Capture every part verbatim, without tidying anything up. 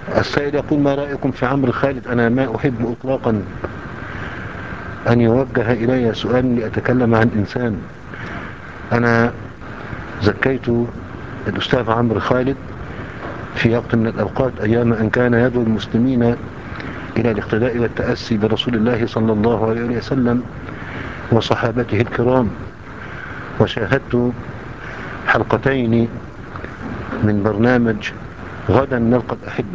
السائل يقول: ما رأيكم في عمرو خالد؟ أنا ما أحب إطلاقا أن يوجه إلي سؤال لأتكلم عن إنسان. أنا زكيت الأستاذ عمرو خالد في وقت من الأوقات أيام أن كان يدعو المسلمين إلى الاقتداء والتأسي برسول الله صلى الله عليه وسلم وصحابته الكرام، وشاهدت حلقتين من برنامج غدا نلقى الأحبة،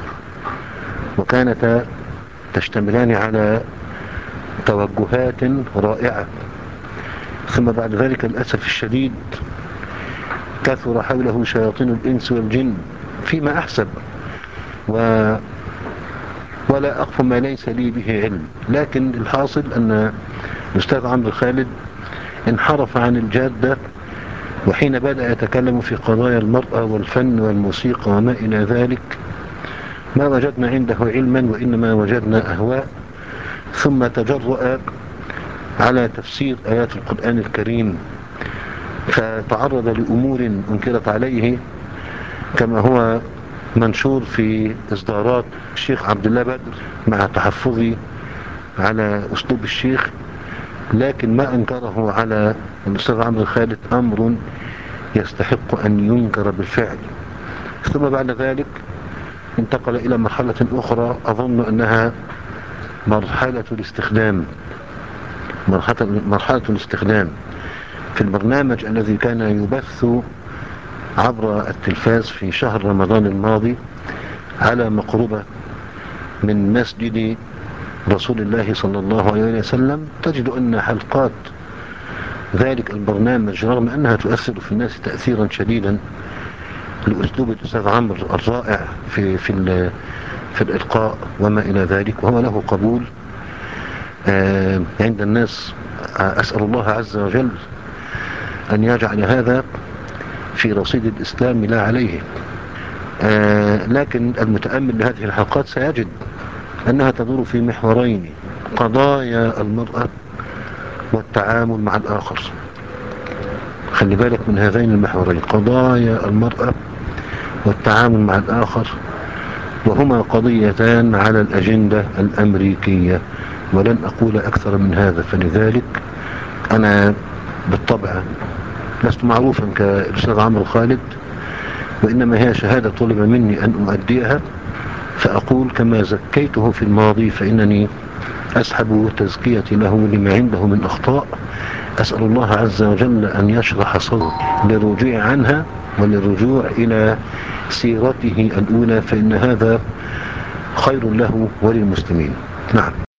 وكانتا تشتملان على توجهات رائعة. ثم بعد ذلك للأسف الشديد كثر حوله شياطين الإنس والجن فيما أحسب، و ولا أقف ما ليس لي به علم. لكن الحاصل أن الأستاذ عمرو خالد انحرف عن الجادة، وحين بدأ يتكلم في قضايا المرأة والفن والموسيقى وما إلى ذلك ما وجدنا عنده علما، وإنما وجدنا أهواء. ثم تجرأ على تفسير آيات القرآن الكريم، فتعرض لأمور أنكرت عليه كما هو منشور في إصدارات الشيخ عبد الله بدر، مع تحفظي على أسلوب الشيخ. لكن ما أنكره على الأستاذ عمرو خالد أمر يستحق أن ينكر بالفعل. ثم بعد ذلك انتقل إلى مرحلة أخرى أظن أنها مرحلة الاستخدام مرحلة, مرحلة الاستخدام في البرنامج الذي كان يبث عبر التلفاز في شهر رمضان الماضي على مقربة من مسجد رسول الله صلى الله عليه وسلم. تجد أن حلقات ذلك البرنامج رغم أنها تؤثر في الناس تأثيرا شديدا لأسلوب الأستاذ عمرو الرائع في في في الإلقاء وما إلى ذلك، وهو له قبول عند الناس. أسأل الله عز وجل أن يجعل هذا في رصيد الإسلام لا عليه. لكن المتأمل لهذه الحلقات سيجد أنها تدور في محورين: قضايا المرأة والتعامل مع الآخر. خلي بالك من هذين المحورين: قضايا المرأة والتعامل مع الآخر، وهما قضيتان على الأجندة الأمريكية، ولن أقول أكثر من هذا. فلذلك أنا بالطبع لست معروفا كالأستاذ عمرو خالد، وإنما هي شهادة طلب مني أن أؤديها، فأقول كما زكيته في الماضي فإنني أسحب تزكيتي له لما عنده من أخطاء. أسأل الله عز وجل أن يشرح صدري للرجوع عنها وللرجوع إلى سيرته الأولى، فإن هذا خير له وللمسلمين. نعم.